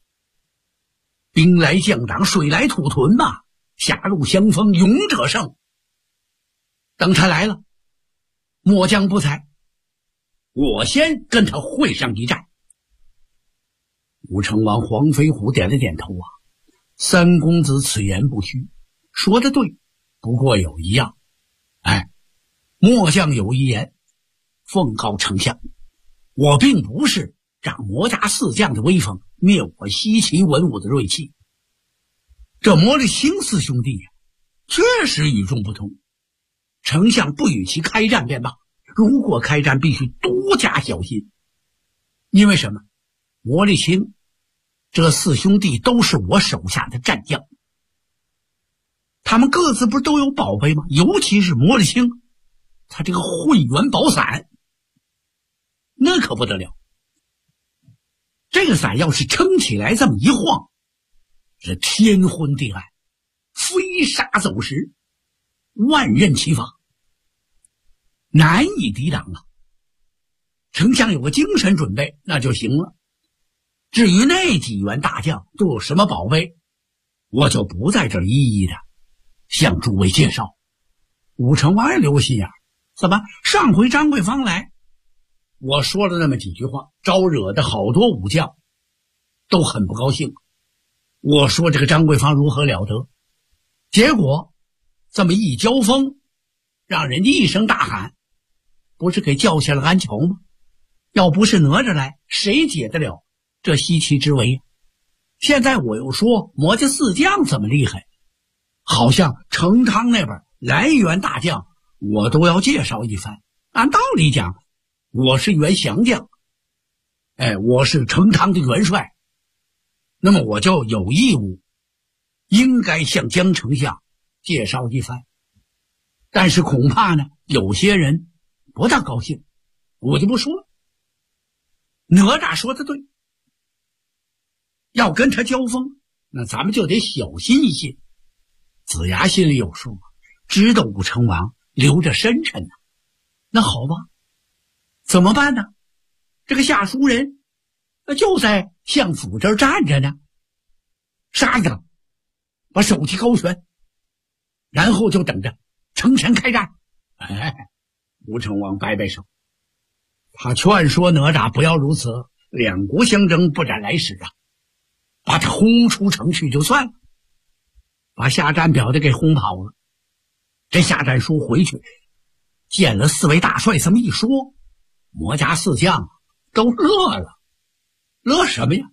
Speaker 20: 兵来将挡，水来土屯嘛，狭路相逢勇者胜。等他来了，末将不才，我先跟他会上一战。”武成王黄飞虎点了点头啊，三公子此言不虚，说得对，不过有一样，末将有一言，奉告丞相，我并不是长魔家四将的威风，灭我西岐文武的锐气。这魔力星四兄弟呀，确实与众不同。丞相不与其开战便罢，如果开战，必须多加小心。因为什么？魔力星这4兄弟都是我手下的战将，他们各自不是都有宝贝吗？尤其是魔力星，他这个慧元宝伞，那可不得了。这个伞要是撑起来这么一晃，是天昏地暗，飞沙走石，万刃齐发，难以抵挡啊。丞相有个精神准备那就行了。至于那几员大将都有什么宝贝，我就不在这儿一一的向诸位介绍。武成王也留个心眼，怎么上回张桂芳来，我说了那么几句话，招惹的好多武将都很不高兴。我说这个张桂芳如何了得，结果这么一交锋，让人家一声大喊，不是给叫下了安桥吗？要不是哪吒来，谁解得了这西岐之围？现在我又说魔家四将怎么厉害，好像成汤那边来一员大将，我都要介绍一番。按道理讲，我是员降将，我是成汤的元帅，那么我就有义务应该向江丞相介绍一番。但是恐怕呢，有些人不大高兴，我就不说了。哪吒说的对，要跟他交锋，那咱们就得小心一些。子牙心里有数，知道武成王留着深沉呢。那好吧，怎么办呢？这个夏书人就在相府这儿站着呢，杀他，把手提高悬，然后就等着成神开战。武成王摆摆手，他劝说哪吒不要如此，两国相争不斩来使啊，把他轰出城去就算了，把夏战表的给轰跑了。这夏战书回去见了4位大帅，这么一说，魔家四将都乐了。乐什么呀？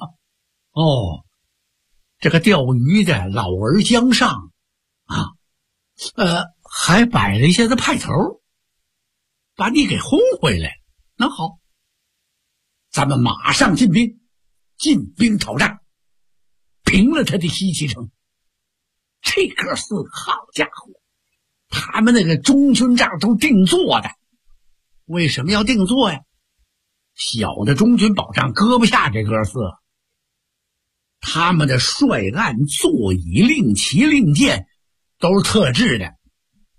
Speaker 20: 这个钓鱼的老儿江上啊，还摆了一些的派头，把你给轰回来。那好，咱们马上进兵讨战，平了他的西岐城。这哥4个好家伙，他们那个中军帐都定做的。为什么要定做呀？小的中军保障搁不下这哥4个，他们的帅案、座椅、令旗、令箭都是特制的，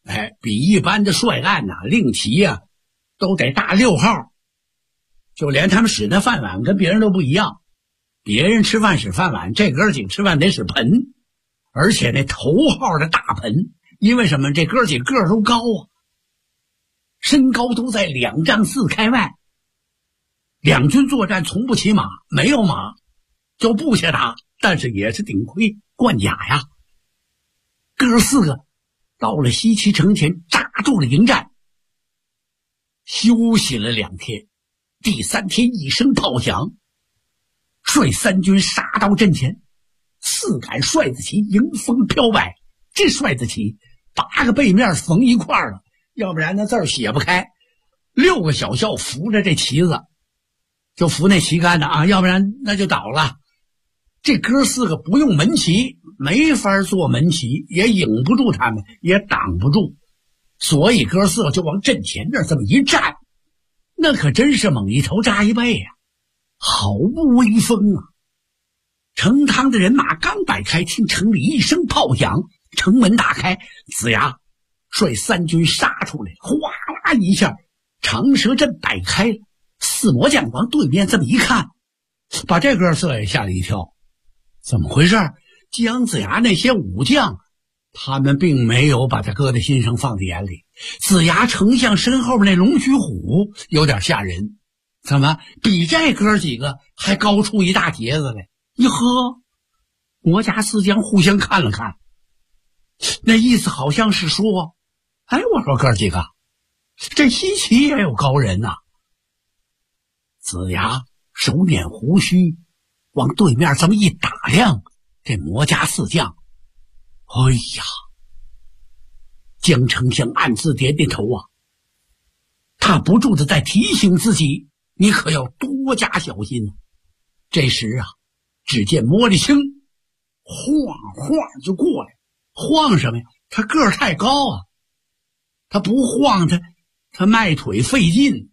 Speaker 20: 比一般的帅案令旗都得大6号，就连他们使那饭碗跟别人都不一样，别人吃饭使饭碗，这哥几个吃饭得使盆，而且那头号的大盆，因为什么？这哥几个个都高身高都在2丈4开外。两军作战从不骑马，没有马就部下打，但是也是顶盔贯甲呀。哥4个到了西岐城前扎住了营战，休息了2天。第3天一声炮响，率3军杀到阵前，4杆帅子旗迎风飘摆。这帅子旗8个背面缝一块了，要不然那字儿写不开。6个小校扶着这旗子，就扶那旗杆的要不然那就倒了。这哥4个不用门旗，没法做门旗，也引不住他们，也挡不住，所以哥4个就往阵前这么一站，那可真是猛一头扎一背毫不威风成汤的人马刚摆开，听城里一声炮响，城门大开，子牙率3军杀出来，哗啦一下，长蛇阵摆开了。4魔将往对面这么一看，把这哥4个也吓了一跳。怎么回事？姜子牙那些武将，他们并没有把他搁在心上，放在眼里。子牙丞相身后边那龙须虎有点吓人，怎么比这哥几个还高出一大截子来？一呵，魔家4将互相看了看，那意思好像是说，我说哥几个，这西岐也有高人子牙手捻胡须，往对面这么一打量，这魔家4将，哎呀！姜丞相暗自点点头他不住的在提醒自己，你可要多加小心这时只见魔力青晃晃就过来，晃什么呀？他个儿太高他不晃他迈腿费劲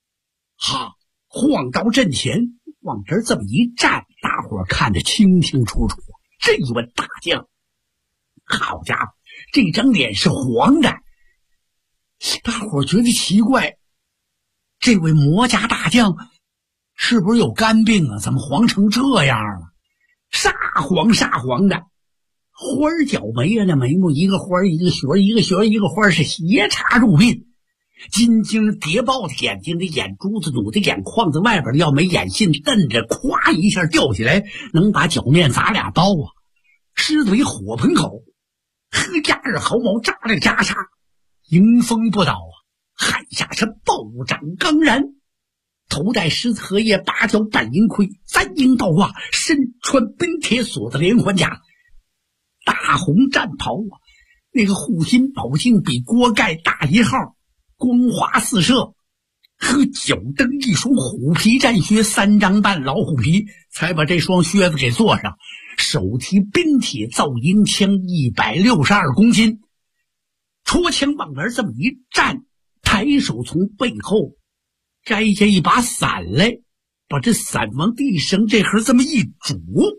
Speaker 20: 晃到阵前，往这儿这么一站，大伙儿看得清清楚楚。这一位大将，好家伙，这张脸是黄的。大伙儿觉得奇怪，这位魔家大将是不是有肝病怎么黄成这样了？煞黄的，花儿角眉那眉目一个花儿一个旋儿，一个旋儿一个花儿，是斜插入鬓。金睛谍报的眼睛，这眼珠子努的眼眶子外边要没眼线瞪着，咵一下掉下来，能把脚面砸2刀狮嘴火盆口，呵家2毫毛扎了袈裟，迎风不倒汗下是暴涨刚然，头戴狮子荷叶8角半银盔，3鹰倒挂，身穿奔铁锁的连环甲，大红战袍那个护心宝镜比锅盖大1号，光华四射，和脚蹬一双虎皮战靴，3张半老虎皮才把这双靴子给做上，手提冰铁造鹰枪162公斤，戳枪往那儿这么一站，抬手从背后摘下一把伞来，把这伞往地上这盒这么一拄，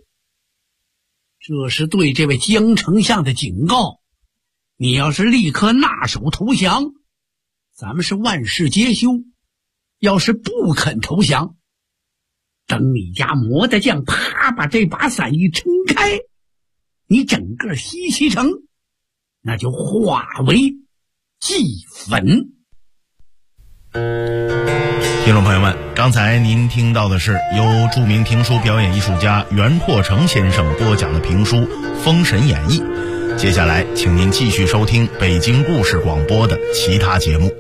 Speaker 20: 这是对这位姜丞相的警告，你要是立刻纳手投降，咱们是万事皆休；要是不肯投降，等你家魔大将啪把这把伞一撑开，你整个西岐城那就化为齑粉。
Speaker 19: 听众朋友们，刚才您听到的是由著名评书表演艺术家袁拓成先生播讲的评书《封神演义》。接下来请您继续收听北京故事广播的其他节目。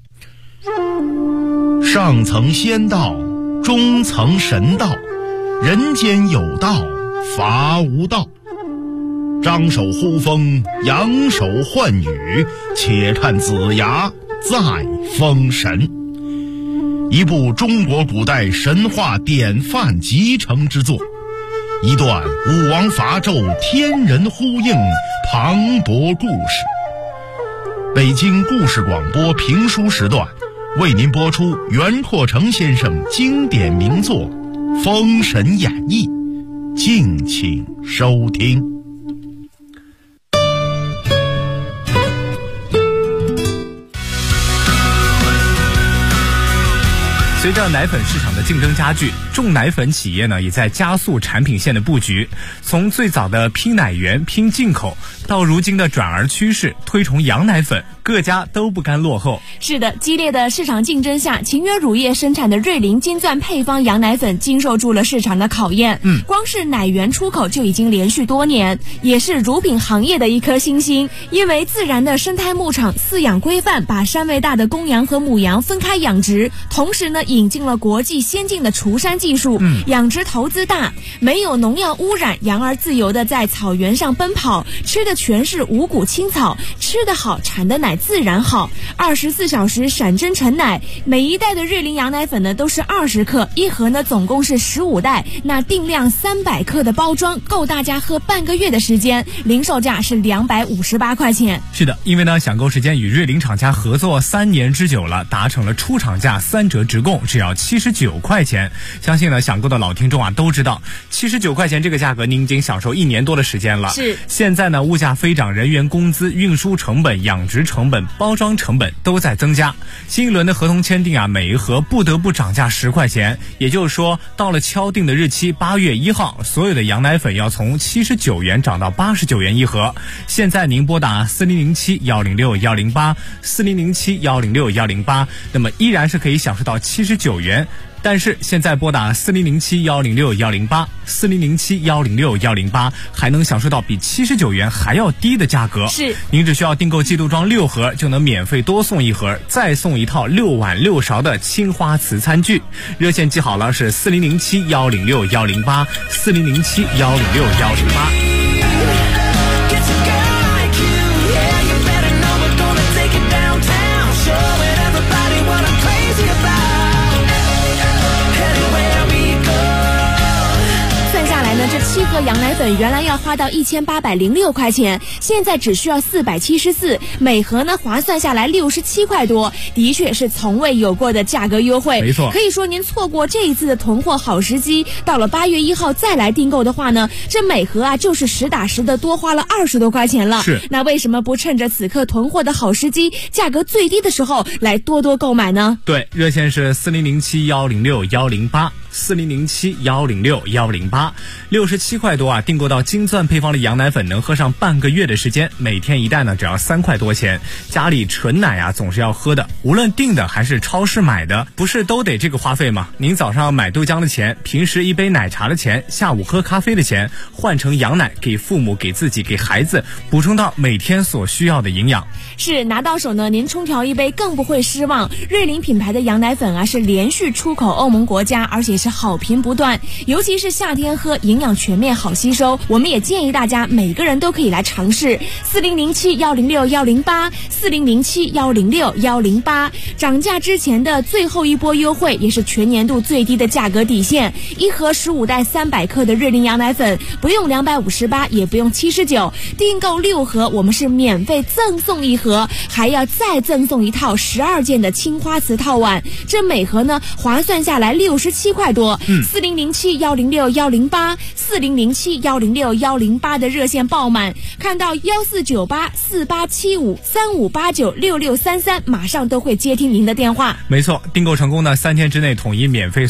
Speaker 19: 上层仙道，中层神道，人间有道，法无道。张手呼风，扬手唤雨，且看子牙再封神。一部中国古代神话典范集成之作，一段武王伐纣天人呼应磅礴故事。北京故事广播评书时段为您播出袁拓成先生经典名作《封神演义》，敬请收听。
Speaker 21: 随着奶粉市场的竞争加剧，众奶粉企业呢也在加速产品线的布局。从最早的拼奶源、拼进口，到如今的转而趋势推崇洋奶粉，各家都不甘落后。
Speaker 22: 是的，激烈的市场竞争下，情约乳业生产的瑞麟金钻配方洋奶粉经受住了市场的考验。光是奶源出口就已经连续多年，也是乳品行业的一颗新星。因为自然的生态牧场饲养规范，把山喂大的公羊和母羊分开养殖，同时呢引进了国际先进的除山技术，养殖投资大，没有农药污染，羊儿自由的在草原上奔跑，吃的全是五谷青草，吃得好，产的奶自然好。24小时闪真纯奶，每一袋的瑞麟羊奶粉呢都是20克，一盒呢总共是15袋，那定量300克的包装够大家喝半个月的时间，零售价是258块钱。
Speaker 21: 是的，因为呢享购时间与瑞麟厂家合作3年之久了，达成了出厂价3折直供，只要79块钱。相信呢享购的老听众啊都知道，79块钱这个价格您已经享受1年多的时间了。
Speaker 22: 是，
Speaker 21: 现在呢物价飞涨，人员工资、运输成本、养殖成本、包装成本都在增加。新一轮的合同签订啊，每一盒不得不涨价10块钱，也就是说到了敲定的日期8月1号，所有的羊奶粉要从79元涨到89元一盒。现在您拨打4007-106-108 4007-106-108，那么依然是可以享受到79元。但是现在拨打4007-106-108 4007-106-108，还能享受到比79元还要低的价格。
Speaker 22: 是，
Speaker 21: 您只需要订购季度装6盒，就能免费多送1盒，再送一套6碗6勺的青花瓷餐具。热线记好了，是4007-106-108 4007-106-108。
Speaker 22: 这7盒羊奶粉原来要花到1806块钱，现在只需要474，每盒呢划算下来67块多，的确是从未有过的价格优惠。
Speaker 21: 没错，
Speaker 22: 可以说您错过这一次的囤货好时机，到了8月1号再来订购的话呢，这每盒啊就是实打实的多花了20多块钱了。
Speaker 21: 是，
Speaker 22: 那为什么不趁着此刻囤货的好时机，价格最低的时候来多多购买呢？
Speaker 21: 对，热线是4007-106-108 4007-106-108。67块多啊，订购到金钻配方的羊奶粉能喝上半个月的时间，每天一袋呢只要3块多钱。家里纯奶啊总是要喝的，无论订的还是超市买的，不是都得这个花费吗？您早上买豆浆的钱，平时一杯奶茶的钱，下午喝咖啡的钱，换成羊奶，给父母、给自己、给孩子补充到每天所需要的营养。
Speaker 22: 是，拿到手呢您冲调一杯更不会失望。瑞麟品牌的羊奶粉啊是连续出口欧盟国家，而且是好评不断，尤其是夏天喝，营养全面好吸收。我们也建议大家每个人都可以来尝试。4007-106-108 4007-106-108，涨价之前的最后一波优惠，也是全年度最低的价格底线。一盒15袋300克的瑞麟羊奶粉，不用258，也不用79，订购6盒，我们是免费赠送1盒，还要再赠送一套12件的青花瓷套碗，这每盒呢划算下来67块多。4007-106-108 4007-106-108的热线爆满，看到1498-4875-3589-6633，马上都会接听您的电话。
Speaker 21: 没错，订购成功呢，3天之内统一免费